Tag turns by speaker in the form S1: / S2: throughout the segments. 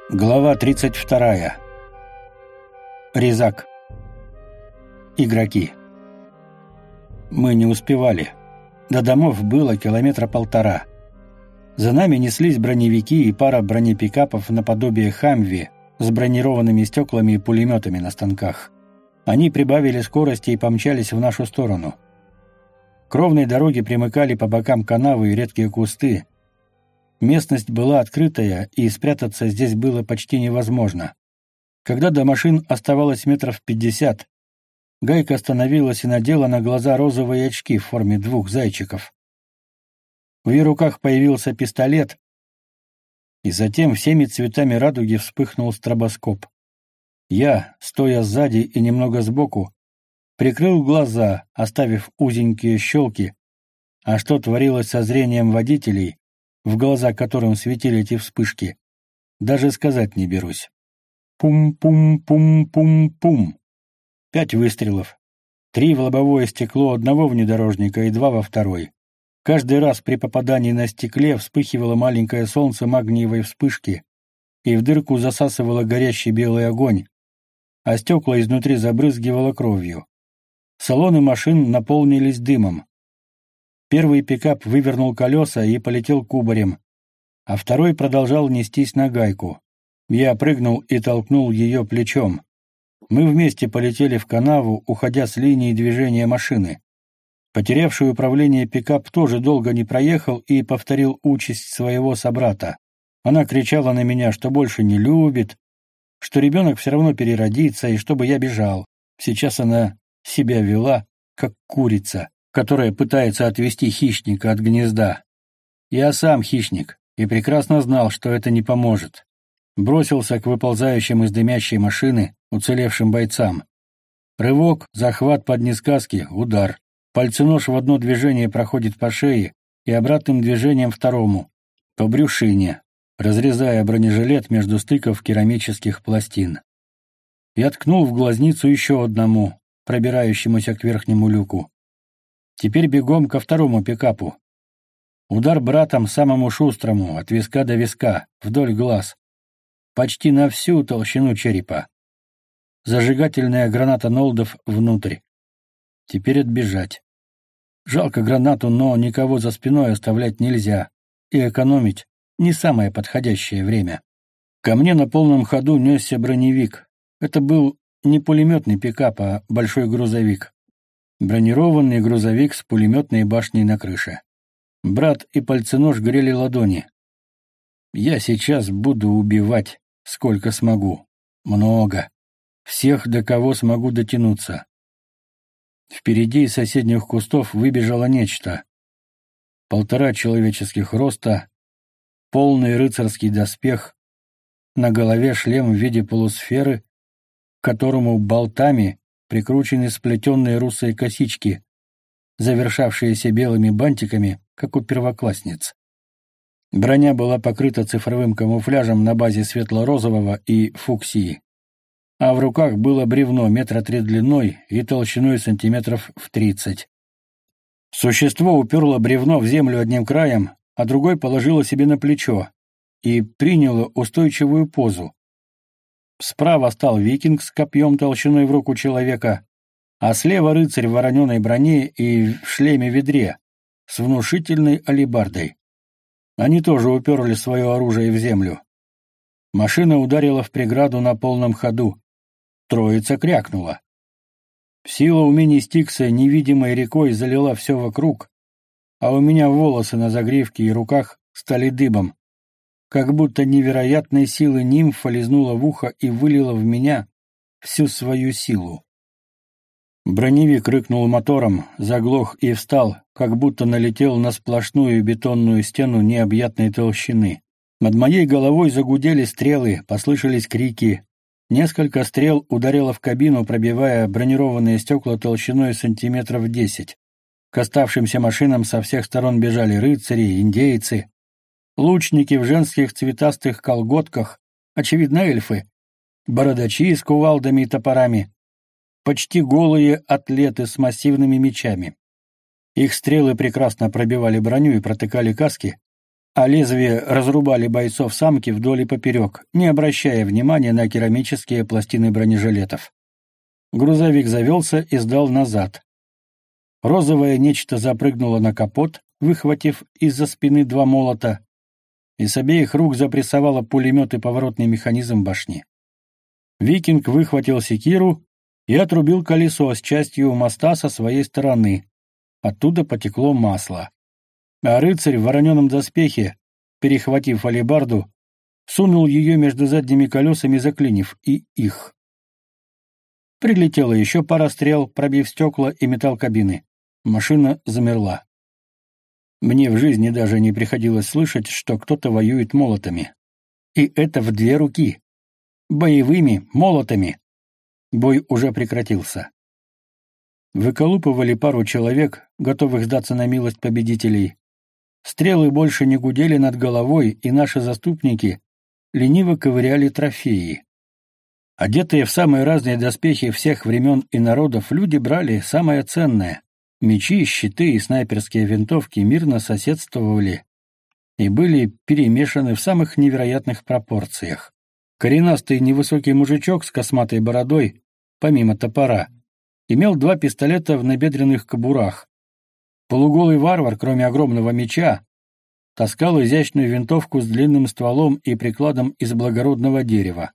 S1: Глава 32. Резак. Игроки. Мы не успевали. До домов было 1,5 километра. За нами неслись броневики и пара бронепикапов наподобие «Хамви» с бронированными стеклами и пулеметами на станках. Они прибавили скорости и помчались в нашу сторону. К ровной дороге примыкали по бокам канавы и редкие кусты. Местность была открытая, и спрятаться здесь было почти невозможно. Когда до машин оставалось 50 метров, Гайка остановилась и надела на глаза розовые очки в форме 2 зайчиков. В ее руках появился пистолет, и затем всеми цветами радуги вспыхнул стробоскоп. Я, стоя сзади и немного сбоку, прикрыл глаза, оставив узенькие щелки, а что творилось со зрением водителей, в глаза которым светили эти вспышки, даже сказать не берусь. Пум-пум-пум-пум-пум. 5 выстрелов. 3 в лобовое стекло одного внедорожника и 2 во второй. Каждый раз при попадании на стекле вспыхивало маленькое солнце магниевой вспышки, и в дырку засасывало горящий белый огонь, а стекла изнутри забрызгивало кровью. Салоны машин наполнились дымом. Первый пикап вывернул колеса и полетел кубарем, а второй продолжал нестись на Гайку. Я прыгнул и толкнул ее плечом. Мы вместе полетели в канаву, уходя с линии движения машины. Потерявший управление пикап тоже долго не проехал и повторил участь своего собрата. Она кричала на меня, что больше не любит, что ребенок все равно переродится и чтобы я бежал. Сейчас она себя вела, как курица, которая пытается отвести хищника от гнезда. Я сам хищник и прекрасно знал, что это не поможет. Бросился к выползающим из дымящей машины уцелевшим бойцам. Рывок, захват под несказки, удар. Пальценож в одно движение проходит по шее и обратным движением второму, по брюшине, разрезая бронежилет между стыков керамических пластин. Я ткнул в глазницу еще одному, пробирающемуся к верхнему люку. Теперь бегом ко второму пикапу. Удар братом самому шустрому, от виска до виска, вдоль глаз. Почти на всю толщину черепа. Зажигательная граната Нолдов внутрь. Теперь отбежать. Жалко гранату, но никого за спиной оставлять нельзя. И экономить не самое подходящее время. Ко мне на полном ходу несся броневик. Это был не пулеметный пикап, а большой грузовик. Бронированный грузовик с пулеметной башней на крыше. Брат и пальценож грели ладони. Я сейчас буду убивать, сколько смогу. Много. Всех, до кого смогу дотянуться. Впереди из соседних кустов выбежало нечто. 1,5 человеческих роста, полный рыцарский доспех, на голове шлем в виде полусферы, к которому болтами прикручены сплетенные русые косички, завершавшиеся белыми бантиками, как у первоклассниц. Броня была покрыта цифровым камуфляжем на базе светло-розового и фуксии, а в руках было бревно 3 метра длиной и толщиной сантиметров в 30. Существо уперло бревно в землю одним краем, а другой положило себе на плечо и приняло устойчивую позу. Справа стал викинг с копьем толщиной в руку человека, а слева рыцарь в вороненой броне и в шлеме-ведре с внушительной алебардой. Они тоже уперли свое оружие в землю. Машина ударила в преграду на полном ходу. Троица крякнула. Сила умений Стикса невидимой рекой залила все вокруг, а у меня волосы на загривке и руках стали дыбом, как будто невероятной силы нимфа лизнула в ухо и вылила в меня всю свою силу. Броневик рыкнул мотором, заглох и встал, как будто налетел на сплошную бетонную стену необъятной толщины. Над моей головой загудели стрелы, послышались крики. Несколько стрел ударило в кабину, пробивая бронированные стекла толщиной сантиметров 10. К оставшимся машинам со всех сторон бежали рыцари, индейцы, лучники в женских цветастых колготках, очевидно, эльфы, бородачи с кувалдами и топорами, почти голые атлеты с массивными мечами. Их стрелы прекрасно пробивали броню и протыкали каски, а лезвия разрубали бойцов самки вдоль и поперек, не обращая внимания на керамические пластины бронежилетов. Грузовик завелся и сдал назад. Розовое нечто запрыгнуло на капот, выхватив из-за спины два молота, и с обеих рук запрессовало пулемет и поворотный механизм башни. Викинг выхватил секиру и отрубил колесо с частью моста со своей стороны. Оттуда потекло масло. А рыцарь в вороненом доспехе, перехватив алебарду, сунул ее между задними колесами, заклинив и их. Прилетела еще пара стрел, пробив стекла и металл кабины. Машина замерла. Мне в жизни даже не приходилось слышать, что кто-то воюет молотами. И это в две руки. Боевыми молотами. Бой уже прекратился. Выколупывали пару человек, готовых сдаться на милость победителей. Стрелы больше не гудели над головой, и наши заступники лениво ковыряли трофеи. Одетые в самые разные доспехи всех времен и народов, люди брали самое ценное. Мечи, щиты и снайперские винтовки мирно соседствовали и были перемешаны в самых невероятных пропорциях. Коренастый невысокий мужичок с косматой бородой, помимо топора, имел два пистолета в набедренных кобурах. Полуголый варвар, кроме огромного меча, таскал изящную винтовку с длинным стволом и прикладом из благородного дерева.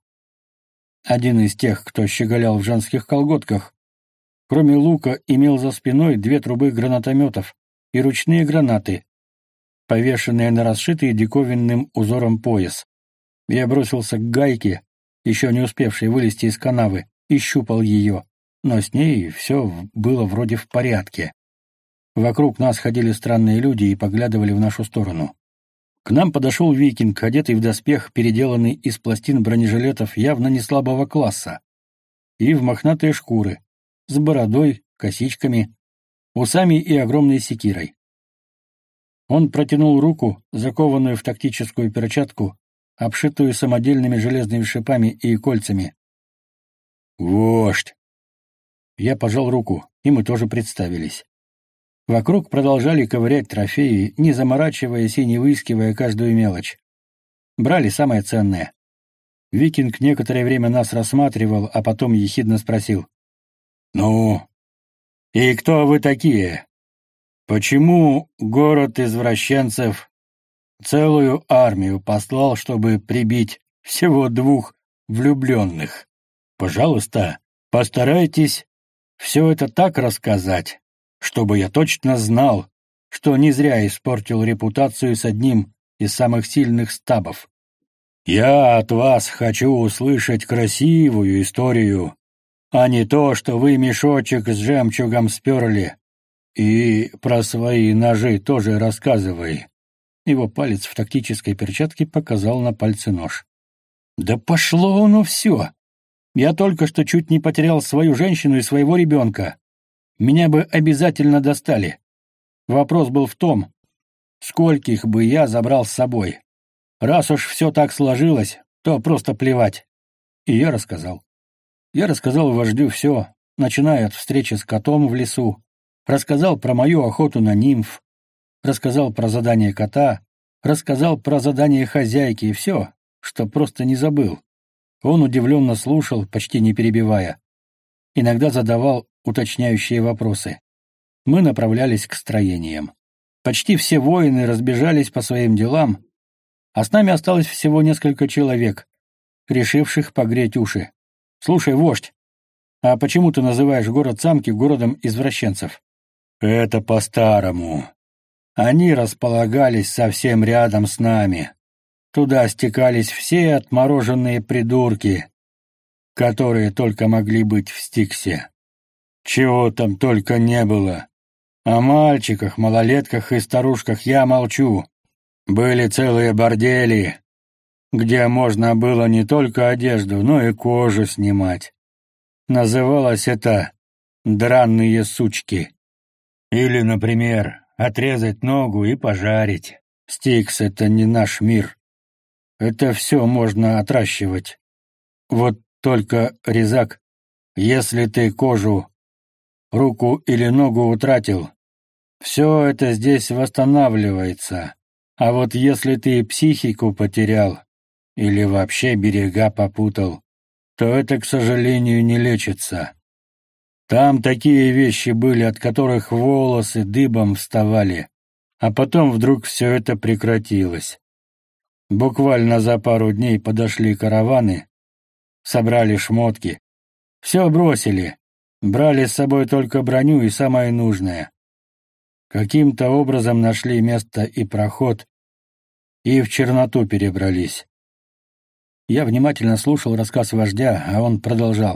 S1: Один из тех, кто щеголял в женских колготках, кроме лука, имел за спиной две трубы гранатометов и ручные гранаты, повешенные на расшитый диковинным узором пояс. Я бросился к гайке, еще не успевшей вылезти из канавы, и щупал ее, но с ней все было вроде в порядке. Вокруг нас ходили странные люди и поглядывали в нашу сторону. К нам подошел викинг, одетый в доспех, переделанный из пластин бронежилетов явно не слабого класса, и в мохнатые шкуры, с бородой, косичками, усами и огромной секирой. Он протянул руку, закованную в тактическую перчатку, обшитую самодельными железными шипами и кольцами. «Вождь!» Я пожал руку, и мы тоже представились. Вокруг продолжали ковырять трофеи, не заморачиваясь и не выискивая каждую мелочь. Брали самое ценное. Викинг некоторое время нас рассматривал, а потом ехидно спросил: «Ну, и кто вы такие? Почему город извращенцев целую армию послал, чтобы прибить всего двух влюбленных? Пожалуйста, постарайтесь все это так рассказать, чтобы я точно знал, что не зря испортил репутацию с одним из самых сильных стабов. Я от вас хочу услышать красивую историю, а не то, что вы мешочек с жемчугом сперли. И про свои ножи тоже рассказывай». Его палец в тактической перчатке показал на пальце нож. «Да пошло оно все! Я только что чуть не потерял свою женщину и своего ребенка. Меня бы обязательно достали. Вопрос был в том, скольких бы я забрал с собой. Раз уж все так сложилось, то просто плевать». И я рассказал. Я рассказал вождю все, начиная от встречи с котом в лесу, рассказал про мою охоту на нимф, рассказал про задание кота, рассказал про задание хозяйки и все, что просто не забыл. Он удивленно слушал, почти не перебивая. Иногда задавал уточняющие вопросы. Мы направлялись к строениям. Почти все воины разбежались по своим делам, а с нами осталось всего несколько человек, решивших погреть уши. «Слушай, вождь, а почему ты называешь город Самки городом извращенцев?» «Это по-старому. Они располагались совсем рядом с нами. Туда стекались все отмороженные придурки, которые только могли быть в Стиксе. Чего там только не было. О мальчиках, малолетках и старушках я молчу. Были целые бордели, где можно было не только одежду, но и кожу снимать. Называлось это «драные сучки». Или, например, отрезать ногу и пожарить. Стикс — это не наш мир. Это все можно отращивать. Вот только, резак, если ты кожу, руку или ногу утратил, все это здесь восстанавливается. А вот если ты психику потерял или вообще берега попутал, то это, к сожалению, не лечится. Там такие вещи были, от которых волосы дыбом вставали, а потом вдруг все это прекратилось. Буквально за пару дней подошли караваны, собрали шмотки, все бросили, брали с собой только броню и самое нужное. Каким-то образом нашли место и проход, и в черноту перебрались. Я внимательно слушал рассказ вождя, а он продолжал.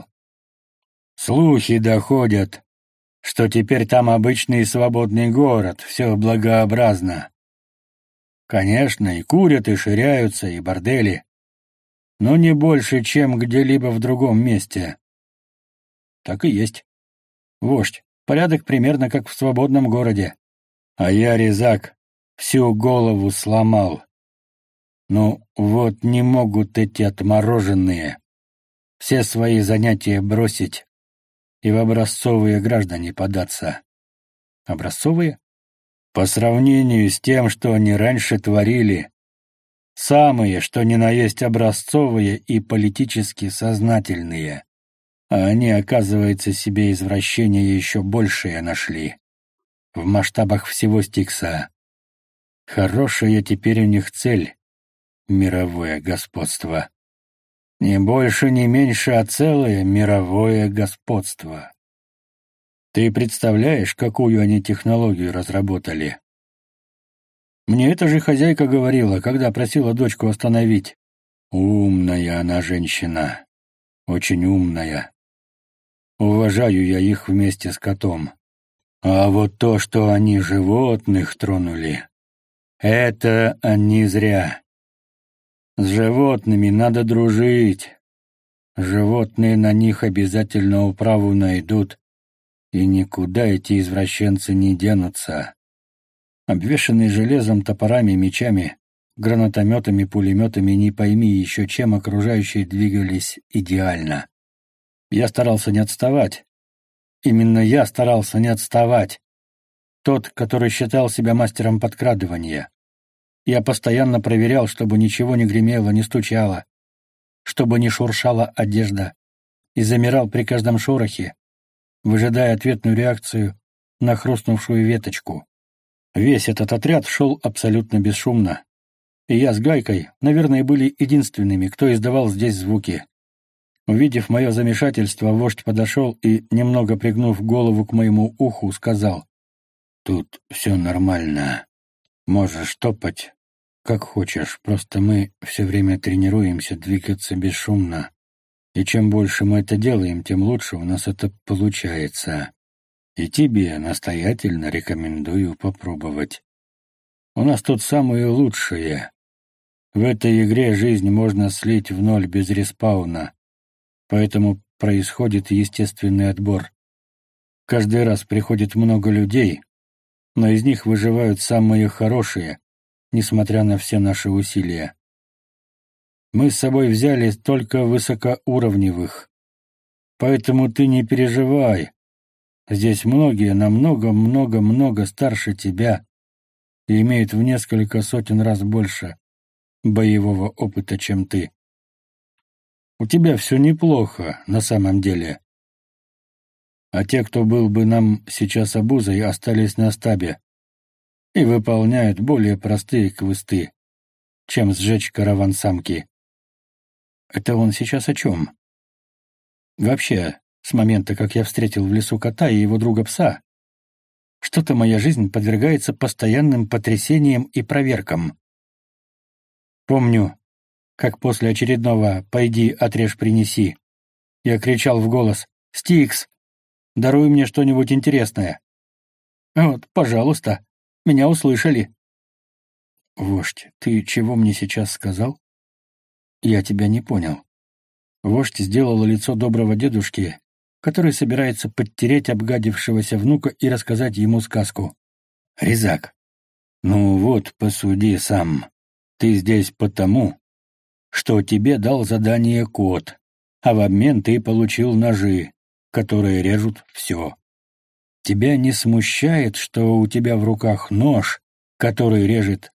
S1: Слухи доходят, что теперь там обычный свободный город, все благообразно. Конечно, и курят, и ширяются, и бордели, но не больше, чем где-либо в другом месте. Так и есть. Вождь, порядок примерно как в свободном городе. А я, резак, всю голову сломал. Ну, вот не могут эти отмороженные все свои занятия бросить и в образцовые граждане податься. Образцовые? По сравнению с тем, что они раньше творили, самые, что ни на есть образцовые и политически сознательные. А они, оказывается, себе извращения еще большее нашли. В масштабах всего Стикса. Хорошая теперь у них цель — мировое господство. Ни больше, ни меньше, а целое мировое господство. Ты представляешь, какую они технологию разработали? Мне эта же хозяйка говорила, когда просила дочку остановить. Умная она женщина. Очень умная. Уважаю я их вместе с котом. А вот то, что они животных тронули, это они зря. С животными надо дружить. Животные на них обязательно управу найдут, и никуда эти извращенцы не денутся. Обвешанные железом, топорами, мечами, гранатометами, пулеметами, не пойми еще чем, окружающие двигались идеально. Я старался не отставать. Именно я старался не отставать. Тот, который считал себя мастером подкрадывания. Я постоянно проверял, чтобы ничего не гремело, не стучало, чтобы не шуршала одежда, и замирал при каждом шорохе, выжидая ответную реакцию на хрустнувшую веточку. Весь этот отряд шел абсолютно бесшумно, и я с Гайкой, наверное, были единственными, кто издавал здесь звуки. Увидев мое замешательство, вождь подошел и, немного пригнув голову к моему уху, сказал: «Тут все нормально. Можешь топать, как хочешь, просто мы все время тренируемся двигаться бесшумно. И чем больше мы это делаем, тем лучше у нас это получается. И тебе настоятельно рекомендую попробовать. У нас тут самые лучшие. В этой игре жизнь можно слить в ноль без респауна, поэтому происходит естественный отбор. Каждый раз приходит много людей, но из них выживают самые хорошие, несмотря на все наши усилия. Мы с собой взяли только высокоуровневых, поэтому ты не переживай. Здесь многие намного старше тебя и имеют в несколько сотен раз больше боевого опыта, чем ты. У тебя все неплохо, на самом деле. А те, кто был бы нам сейчас обузой, остались на стабе и выполняют более простые квесты, чем сжечь караван самки. Это он сейчас о чем? Вообще, с момента, как я встретил в лесу кота и его друга-пса, что-то моя жизнь подвергается постоянным потрясениям и проверкам. Помню, как после очередного «пойди, отрежь, принеси» я кричал в голос: «Стикс, даруй мне что-нибудь интересное». Вот, пожалуйста, меня услышали. Вождь, ты чего мне сейчас сказал? Я тебя не понял. Вождь сделал лицо доброго дедушки, который собирается подтереть обгадившегося внука и рассказать ему сказку. Резак, ну вот, посуди сам. Ты здесь потому, что тебе дал задание кот, а в обмен ты получил ножи, которые режут все. Тебя не смущает, что у тебя в руках нож, который режет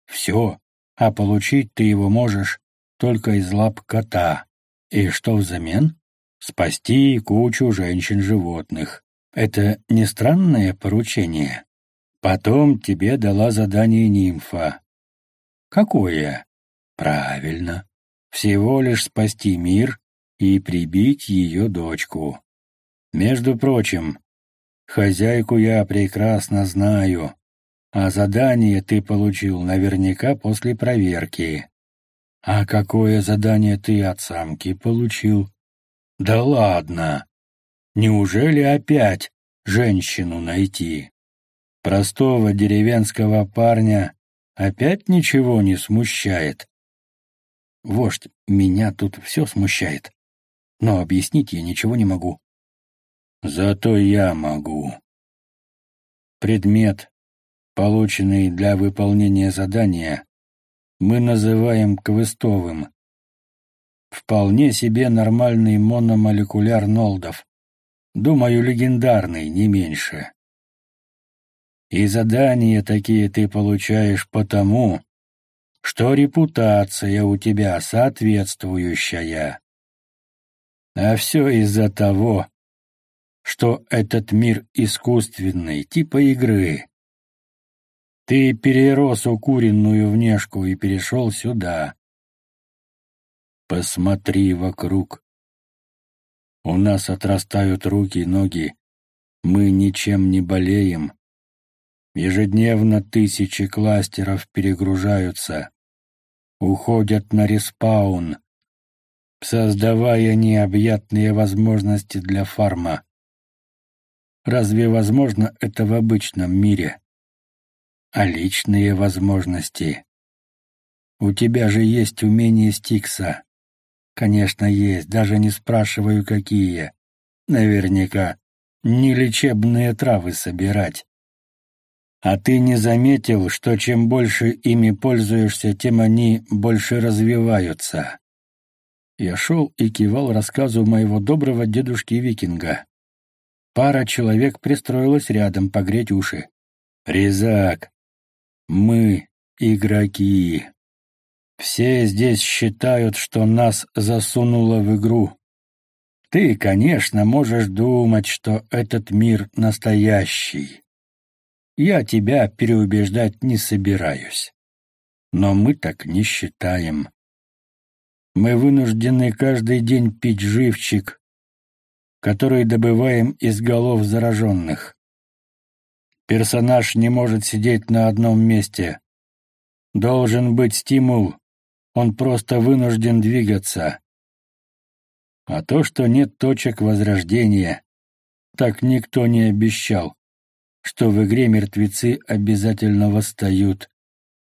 S1: Все, а получить ты его можешь только из лап кота. И что взамен? Спасти кучу женщин-животных. Это не странное поручение? Потом тебе дала задание нимфа. Какое? Правильно. Всего лишь спасти мир и прибить ее дочку. Между прочим, хозяйку я прекрасно знаю, а задание ты получил наверняка после проверки. А какое задание ты от самки получил? Да ладно! Неужели опять женщину найти? Простого деревенского парня опять ничего не смущает. Вождь, меня тут все смущает, но объяснить я ничего не могу. Зато я могу. Предмет, полученный для выполнения задания, мы называем квестовым. Вполне себе нормальный мономолекуляр Нолдов. Думаю, легендарный, не меньше. И задания такие ты получаешь потому, что репутация у тебя соответствующая. А все из-за того, что этот мир искусственный, типа игры. Ты перерос укуренную внешку и перешел сюда. Посмотри вокруг. У нас отрастают руки и ноги. Мы ничем не болеем. Ежедневно тысячи кластеров перегружаются, уходят на респаун, создавая необъятные возможности для фарма. Разве возможно это в обычном мире? А личные возможности? У тебя же есть умение Стикса. Конечно, есть, даже не спрашиваю, какие. Наверняка не лечебные травы собирать. А ты не заметил, что чем больше ими пользуешься, тем они больше развиваются? Я шел и кивал рассказу моего доброго дедушки-викинга. Пара человек пристроилась рядом погреть уши. «Резак, мы игроки. Все здесь считают, что нас засунуло в игру. Ты, конечно, можешь думать, что этот мир настоящий. Я тебя переубеждать не собираюсь. Но мы так не считаем. Мы вынуждены каждый день пить живчик, который добываем из голов зараженных. Персонаж не может сидеть на одном месте. Должен быть стимул. Он просто вынужден двигаться. А то, что нет точек возрождения, так никто не обещал, что в игре мертвецы обязательно восстают.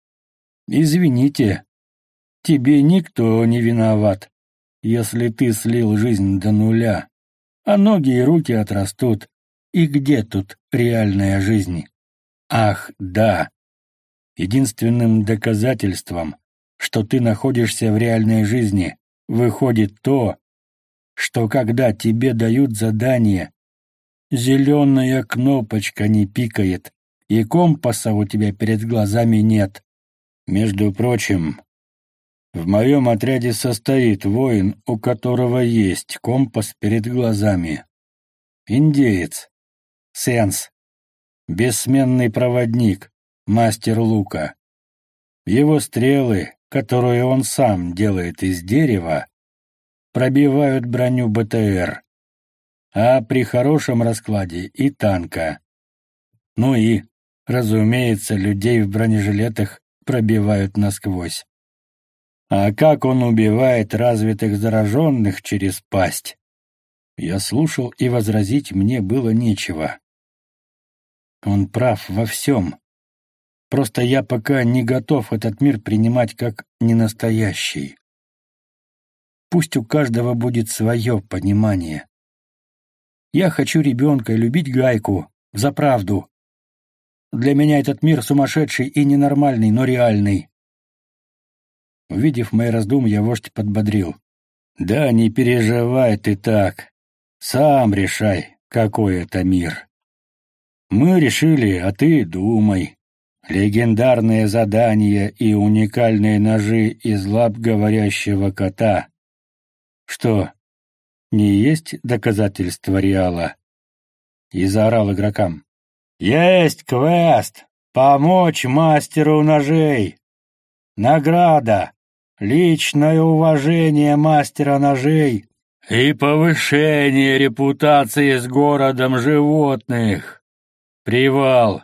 S1: Извините, тебе никто не виноват, если ты слил жизнь до нуля, а ноги и руки отрастут. И где тут реальная жизнь? Ах, да. Единственным доказательством, что ты находишься в реальной жизни, выходит то, что когда тебе дают задание, зеленая кнопочка не пикает, и компаса у тебя перед глазами нет. Между прочим, в моем отряде состоит воин, у которого есть компас перед глазами. Индеец, Сенс, бессменный проводник, мастер лука. Его стрелы, которые он сам делает из дерева, пробивают броню БТР, а при хорошем раскладе и танка. Ну и, разумеется, людей в бронежилетах пробивают насквозь. А как он убивает развитых зараженных через пасть? Я слушал, и возразить мне было нечего. Он прав во всем. Просто я пока не готов этот мир принимать как ненастоящий. Пусть у каждого будет свое понимание. Я хочу ребенка и любить Гайку, взаправду. Для меня этот мир сумасшедший и ненормальный, но реальный. Увидев мои раздумья, вождь подбодрил. Да не переживай ты так. Сам решай, какой это мир. Мы решили, а ты думай. Легендарные задания и уникальные ножи из лап говорящего кота. Что, не есть доказательства Реала? И заорал игрокам. Есть квест! Помочь мастеру ножей! Награда! Личное уважение мастера ножей и повышение репутации с городом животных. Привал!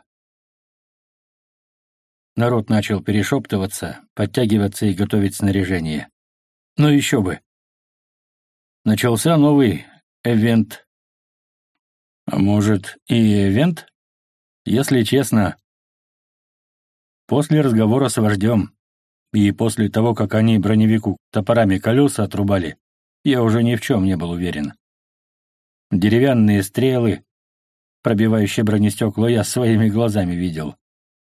S1: Народ начал перешептываться, подтягиваться и готовить снаряжение. Ну еще бы. Начался новый эвент. А может, и эвент? Если честно, после разговора с вождем и после того, как они броневику топорами колеса отрубали, я уже ни в чем не был уверен. Деревянные стрелы, пробивающие бронестекла, я своими глазами видел.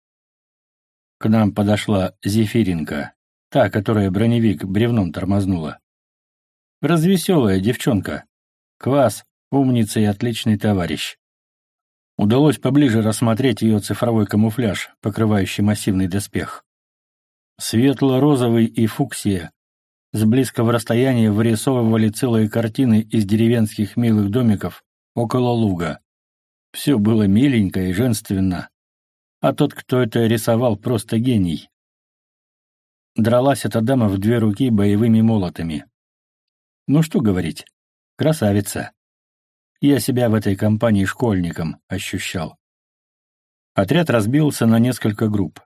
S1: К нам подошла Зефиринка, та, которая броневик бревном тормознула. Развеселая девчонка. Квас, умница и отличный товарищ. Удалось поближе рассмотреть ее цифровой камуфляж, покрывающий массивный доспех. Светло-розовый и фуксия с близкого расстояния вырисовывали целые картины из деревенских милых домиков около луга. Все было миленько и женственно. А тот, кто это рисовал, просто гений. Дралась эта дама в 2 руки боевыми молотами. Ну что говорить, красавица. Я себя в этой компании школьником ощущал. Отряд разбился на несколько групп.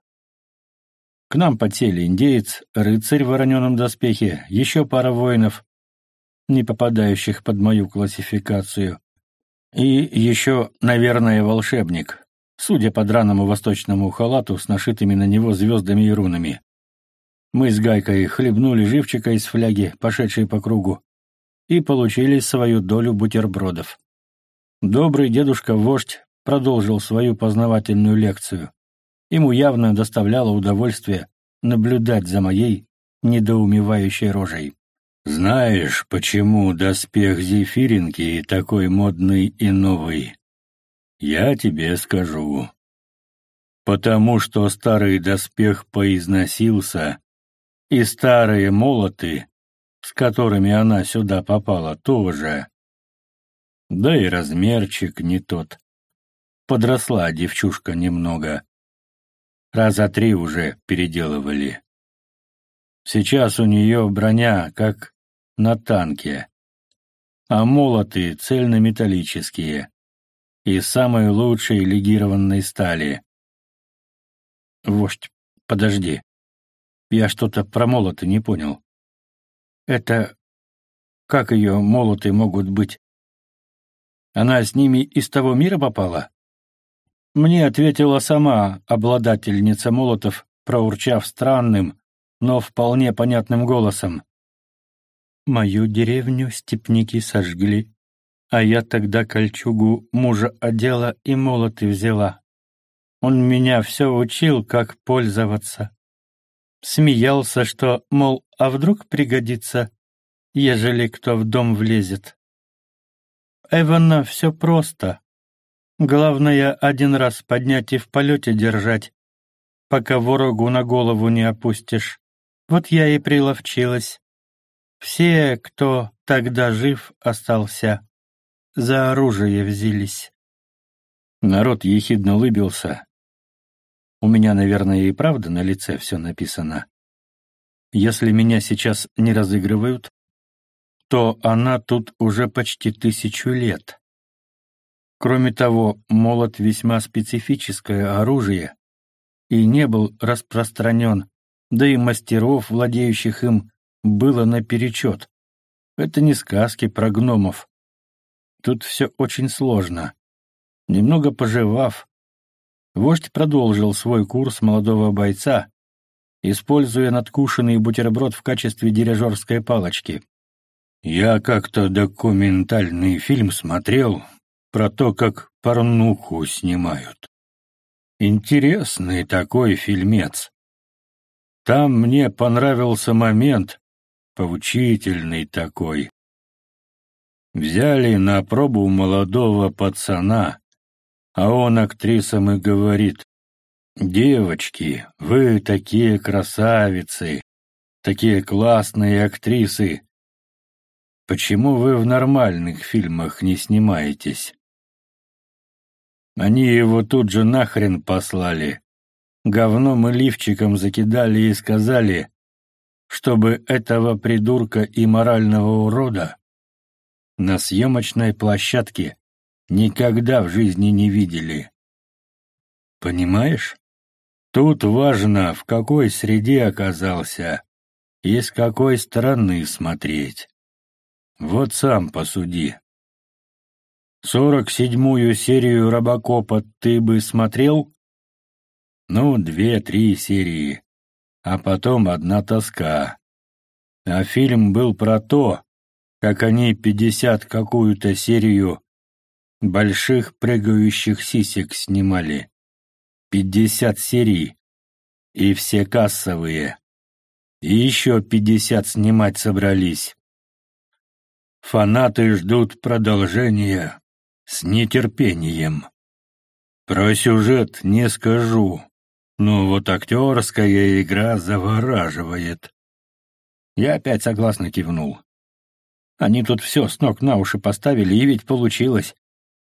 S1: К нам подсели индеец, рыцарь в вороненом доспехе, еще пара воинов, не попадающих под мою классификацию, и еще, наверное, волшебник, судя по драному восточному халату с нашитыми на него звездами и рунами. Мы с Гайкой хлебнули живчика из фляги, пошедшей по кругу, и получили свою долю бутербродов. Добрый дедушка-вождь продолжил свою познавательную лекцию. Ему явно доставляло удовольствие наблюдать за моей недоумевающей рожей. «Знаешь, почему доспех Зефиринки такой модный и новый? Я тебе скажу. Потому что старый доспех поизносился, и старые молоты, с которыми она сюда попала, тоже. Да и размерчик не тот. Подросла девчушка немного. Раза 3 уже переделывали. Сейчас у нее броня, как на танке, а молоты цельнометаллические, из самой лучшей легированной стали. Вождь, подожди. Я что-то про молоты не понял. Это как ее молоты могут быть? Она с ними из того мира попала? Мне ответила сама обладательница молотов, проурчав странным, но вполне понятным голосом. Мою деревню степники сожгли, а я тогда кольчугу мужа одела и молоты взяла. Он меня все учил, как пользоваться. Смеялся, что, мол, а вдруг пригодится, ежели кто в дом влезет. Эвана, все просто. Главное, 1 раз поднять и в полете держать, пока ворогу на голову не опустишь. Вот я и приловчилась. Все, кто тогда жив остался, за оружие взялись. Народ ехидно улыбился. У меня, наверное, и правда на лице все написано. Если меня сейчас не разыгрывают, то она тут уже почти 1000 лет. Кроме того, молот весьма специфическое оружие и не был распространен, да и мастеров, владеющих им, было наперечет. Это не сказки про гномов. Тут все очень сложно. Немного пожевав, вождь продолжил свой курс молодого бойца, используя надкушенный бутерброд в качестве дирижерской палочки. «Я как-то документальный фильм смотрел про то, как порнуху снимают. Интересный такой фильмец. Там мне понравился момент, поучительный такой. Взяли на пробу молодого пацана, а он актрисам и говорит: «Девочки, вы такие красавицы, такие классные актрисы. Почему вы в нормальных фильмах не снимаетесь?» Они его тут же нахрен послали, говном и лифчиком закидали и сказали, чтобы этого придурка и морального урода на съемочной площадке никогда в жизни не видели. Понимаешь? Тут важно, в какой среде оказался и с какой стороны смотреть. Вот сам посуди. 47-ю серию «Робокопа» ты бы смотрел? Ну, 2-3 серии, а потом одна тоска. А фильм был про то, как они 50 какую-то серию больших прыгающих сисек снимали. 50 серий, и все кассовые. И еще 50 снимать собрались. Фанаты ждут продолжения с нетерпением. Про сюжет не скажу, но вот актерская игра завораживает. Я опять согласно кивнул. Они тут все с ног на уши поставили, и ведь получилось.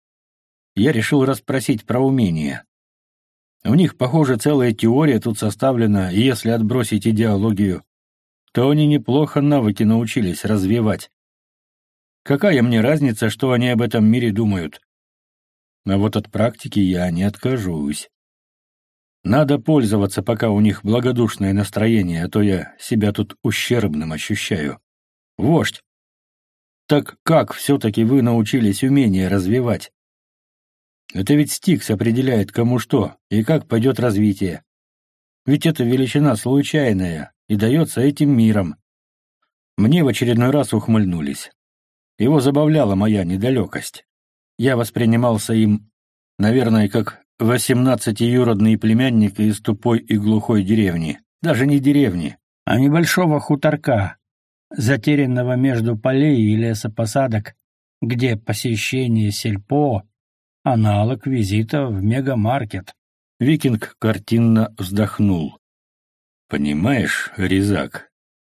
S1: Я решил расспросить про умения. У них, похоже, целая теория тут составлена, и если отбросить идеологию, то они неплохо навыки научились развивать. Какая мне разница, что они об этом мире думают? А вот от практики я не откажусь. Надо пользоваться, пока у них благодушное настроение, а то я себя тут ущербным ощущаю. Вождь, так как все-таки вы научились умения развивать? Это ведь Стикс определяет, кому что и как пойдет развитие. Ведь это величина случайная и дается этим миром. Мне в очередной раз ухмыльнулись. Его забавляла моя недалекость. Я воспринимался им, наверное, как 18-юродный племянник из тупой и глухой деревни. Даже не деревни, а небольшого хуторка, затерянного между полей и лесопосадок, где посещение сельпо — аналог визита в мегамаркет. Викинг картинно вздохнул. «Понимаешь, Резак,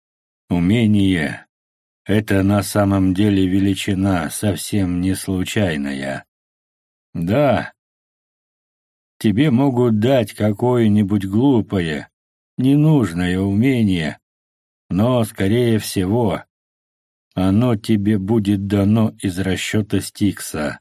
S1: умение — это на самом деле величина совсем не случайная. Да, тебе могут дать какое-нибудь глупое, ненужное умение, но, скорее всего, оно тебе будет дано из расчета Стикса.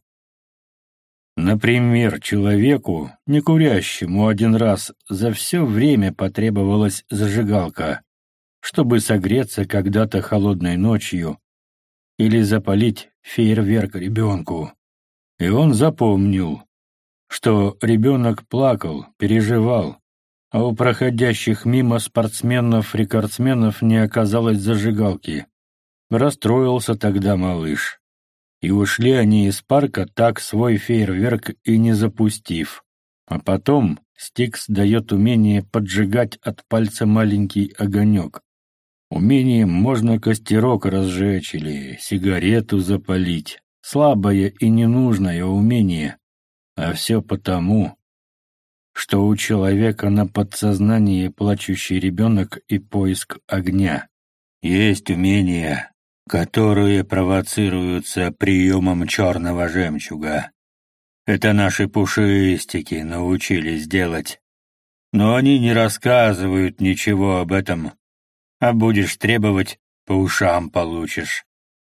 S1: Например, человеку, не курящему, один раз за все время потребовалась зажигалка, чтобы согреться когда-то холодной ночью или запалить фейерверк ребенку. И он запомнил, что ребенок плакал, переживал, а у проходящих мимо спортсменов-рекордсменов не оказалось зажигалки. Расстроился тогда малыш. И ушли они из парка так свой фейерверк и не запустив. А потом Стикс дает умение поджигать от пальца маленький огонек. Умением можно костерок разжечь или сигарету запалить. Слабое и ненужное умение. А все потому, что у человека на подсознании плачущий ребенок и поиск огня. Есть умения, которые провоцируются приемом черного жемчуга. Это наши пушистики научились делать. Но они не рассказывают ничего об этом, а будешь требовать, по ушам получишь.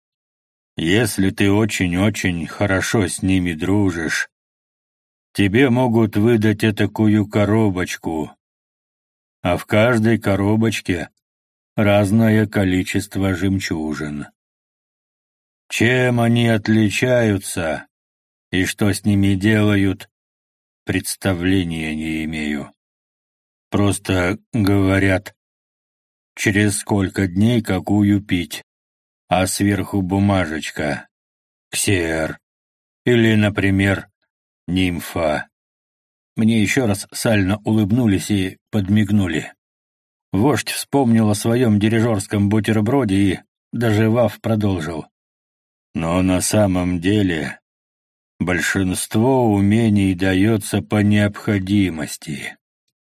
S1: Если ты очень-очень хорошо с ними дружишь, тебе могут выдать этакую коробочку, а в каждой коробочке разное количество жемчужин. Чем они отличаются и что с ними делают, представления не имею. Просто говорят, через сколько дней какую пить, а сверху бумажечка, ксер, или, например, нимфа. Мне еще раз сально улыбнулись и подмигнули. Вождь вспомнил о своем дирижерском бутерброде и, доживав, продолжил. Но на самом деле большинство умений дается по необходимости.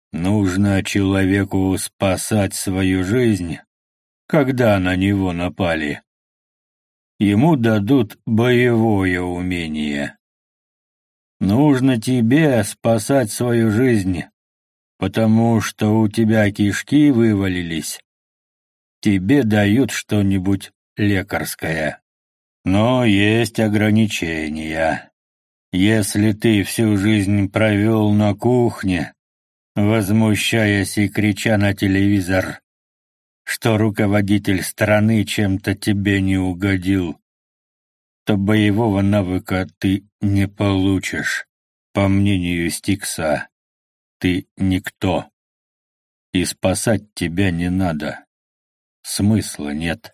S1: Нужно человеку спасать свою жизнь, когда на него напали. Ему дадут боевое умение. Нужно тебе спасать свою жизнь, потому что у тебя кишки вывалились. Тебе дают что-нибудь лекарское. Но есть ограничения. Если ты всю жизнь провел на кухне, возмущаясь и крича на телевизор, что руководитель страны чем-то тебе не угодил, то боевого навыка ты не получишь. По мнению Стикса, ты никто. И спасать тебя не надо. Смысла нет.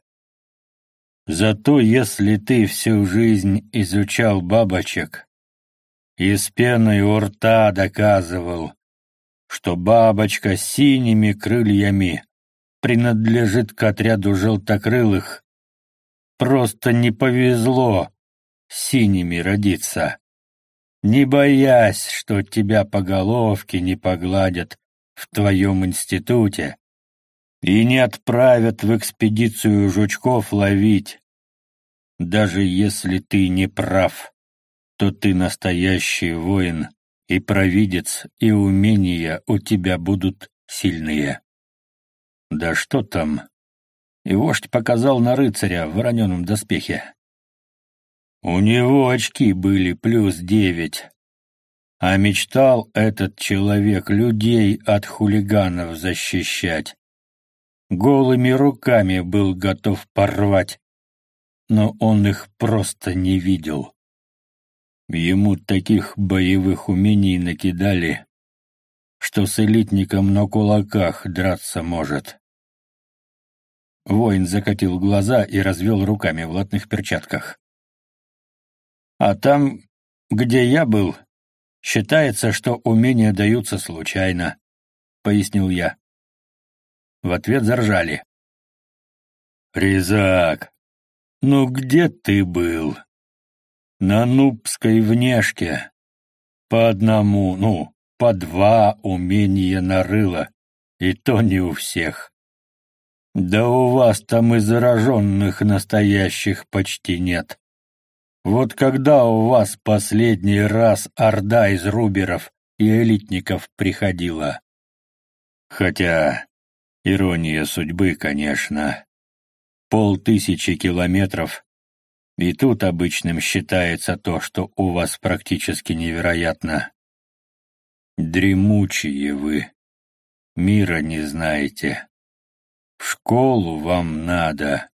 S1: Зато если ты всю жизнь изучал бабочек и с пеной у рта доказывал, что бабочка с синими крыльями принадлежит к отряду желтокрылых, просто не повезло синими родиться, не боясь, что тебя по головке не погладят в твоем институте и не отправят в экспедицию жучков ловить. Даже если ты не прав, то ты настоящий воин, и провидец, и умения у тебя будут сильные. Да что там? И вождь показал на рыцаря в вороненом доспехе. У него очки были +9, а мечтал этот человек людей от хулиганов защищать. Голыми руками был готов порвать, но он их просто не видел. Ему таких боевых умений накидали, что с элитником на кулаках драться может. Воин закатил глаза и развел руками в латных перчатках. А там, где я был, считается, что умения даются случайно, пояснил я. В ответ заржали. Резак, ну где ты был? На нубской внешке. По одному, по 2 умения нарыло, и то не у всех. Да у вас там и зараженных настоящих почти нет. Вот когда у вас последний раз орда из руберов и элитников приходила? Хотя, ирония судьбы, конечно. 500 километров, и тут обычным считается то, что у вас практически невероятно. Дремучие вы, мира не знаете. В школу вам надо.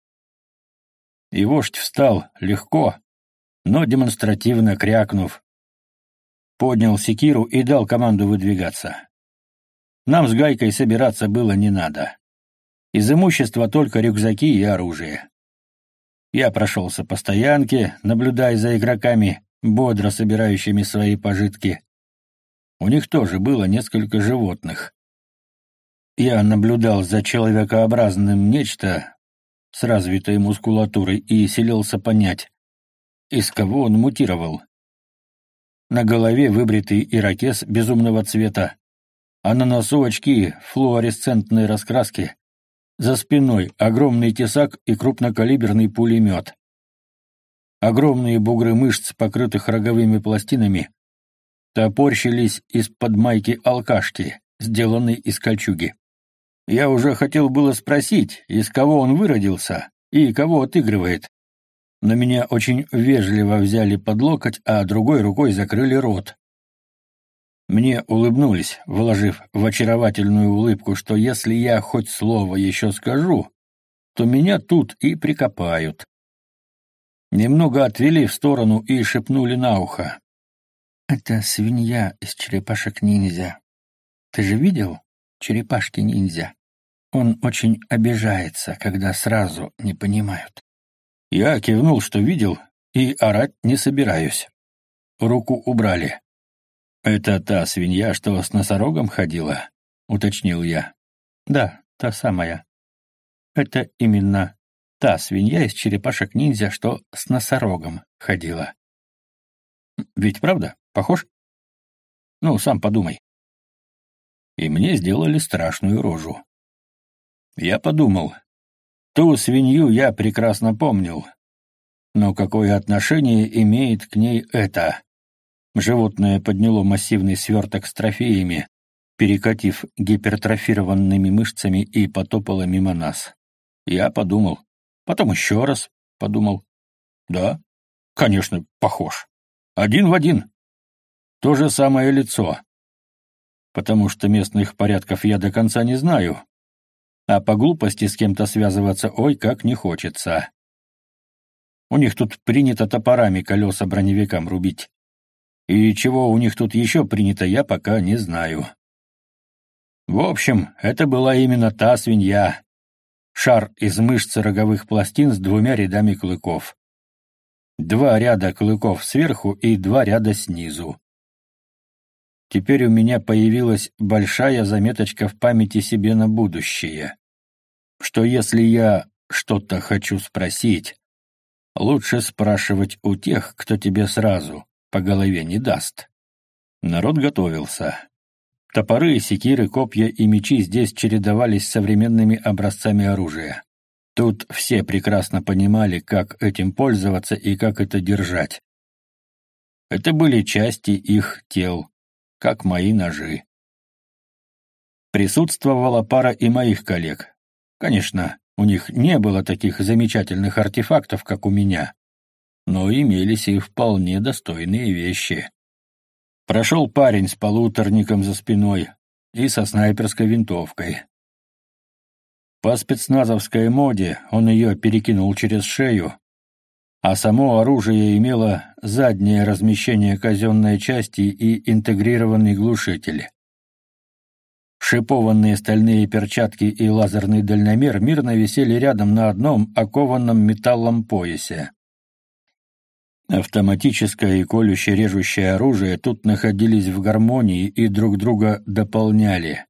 S1: И вождь встал легко, но демонстративно крякнув, поднял секиру и дал команду выдвигаться. Нам с Гайкой собираться было не надо. Из имущества только рюкзаки и оружие. Я прошелся по стоянке, наблюдая за игроками, бодро собирающими свои пожитки. У них тоже было несколько животных. Я наблюдал за человекообразным нечто с развитой мускулатурой и селился понять, из кого он мутировал. На голове выбритый ирокез безумного цвета, а на носу очки флуоресцентной раскраски, за спиной огромный тесак и крупнокалиберный пулемет. Огромные бугры мышц, покрытых роговыми пластинами, топорщились из-под майки алкашки, сделанной из кольчуги. Я уже хотел было спросить, из кого он выродился и кого отыгрывает, но меня очень вежливо взяли под локоть, а другой рукой закрыли рот. Мне улыбнулись, вложив в очаровательную улыбку, что если я хоть слово еще скажу, то меня тут и прикопают. Немного отвели в сторону и шепнули на ухо. «Это свинья из черепашек-ниндзя. Ты же видел черепашки-ниндзя? Он очень обижается, когда сразу не понимают». Я кивнул, что видел, и орать не собираюсь. Руку убрали. «Это та свинья, что с носорогом ходила?» — уточнил я. «Да, та самая. Это именно та свинья из черепашек-ниндзя, что с носорогом ходила. Ведь правда? Похож? Ну, сам подумай». и мне сделали страшную рожу. Я подумал, ту свинью я прекрасно помнил, но какое отношение имеет к ней это? Животное подняло массивный сверток с трофеями, перекатив гипертрофированными мышцами, и потопало мимо нас. Я подумал, потом еще раз подумал. Да, конечно, похож. Один в один. То же самое лицо. Потому что местных порядков я до конца не знаю, а по глупости с кем-то связываться ой как не хочется. У них тут принято топорами колеса броневикам рубить. И чего у них тут еще принято, я пока не знаю. В общем, это была именно та свинья. Шар из мышц роговых пластин с 2 рядами клыков. 2 ряда клыков сверху и 2 ряда снизу. Теперь у меня появилась большая заметочка в памяти себе на будущее, что если я что-то хочу спросить, лучше спрашивать у тех, кто тебе сразу по голове не даст. Народ готовился. Топоры, секиры, копья и мечи здесь чередовались с современными образцами оружия. Тут все прекрасно понимали, как этим пользоваться и как это держать. Это были части их тел, как мои ножи. Присутствовала пара и моих коллег. Конечно, у них не было таких замечательных артефактов, как у меня, но имелись и вполне достойные вещи. Прошел парень с полуторником за спиной и со снайперской винтовкой. По спецназовской моде он ее перекинул через шею, а само оружие имело заднее размещение казенной части и интегрированный глушитель. Шипованные стальные перчатки и лазерный дальномер мирно висели рядом на одном окованном металлом поясе. Автоматическое и колюще-режущее оружие тут находились в гармонии и друг друга дополняли.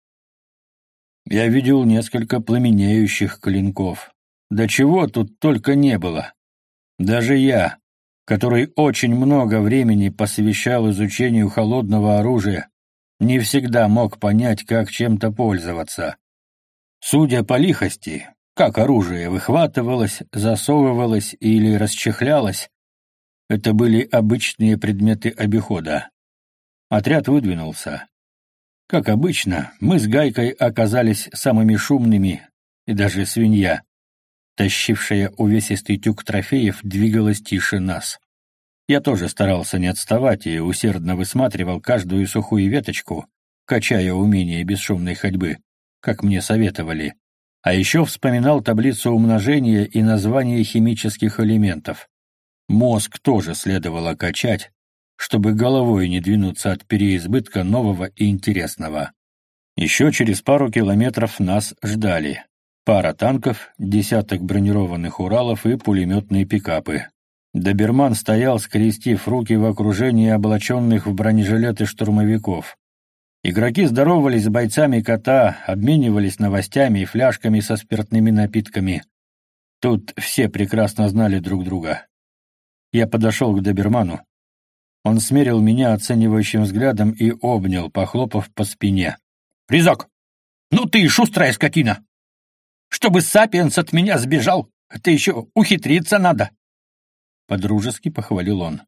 S1: Я видел несколько пламенеющих клинков. Да чего тут только не было. Даже я, который очень много времени посвящал изучению холодного оружия, не всегда мог понять, как чем-то пользоваться. Судя по лихости, как оружие выхватывалось, засовывалось или расчехлялось, это были обычные предметы обихода. Отряд выдвинулся. Как обычно, мы с Гайкой оказались самыми шумными, и даже свинья, тащившая увесистый тюк трофеев, двигалась тише нас. Я тоже старался не отставать и усердно высматривал каждую сухую веточку, качая умение бесшумной ходьбы, как мне советовали. А еще вспоминал таблицу умножения и названия химических элементов. Мозг тоже следовало качать, чтобы головой не двинуться от переизбытка нового и интересного. Еще через пару километров нас ждали. Пара танков, десяток бронированных Уралов и пулеметные пикапы. Доберман стоял, скрестив руки в окружении облаченных в бронежилеты штурмовиков. Игроки здоровались с бойцами кота, обменивались новостями и фляжками со спиртными напитками. Тут все прекрасно знали друг друга. Я подошел к доберману. Он смерил меня оценивающим взглядом и обнял, похлопав по спине. «Резак, ну ты шустрая скотина! Чтобы сапиенс от меня сбежал, это еще ухитриться надо!» Подружески похвалил он.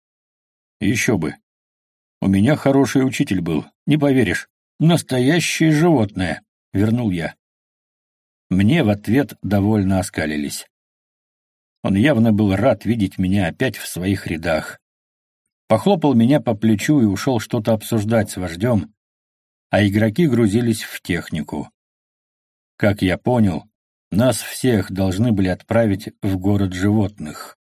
S1: «Еще бы! У меня хороший учитель был, не поверишь, настоящее животное!» — вернул я. Мне в ответ довольно оскалились. Он явно был рад видеть меня опять в своих рядах. Похлопал меня по плечу и ушел что-то обсуждать с вождем, а игроки грузились в технику. Как я понял, нас всех должны были отправить в город животных.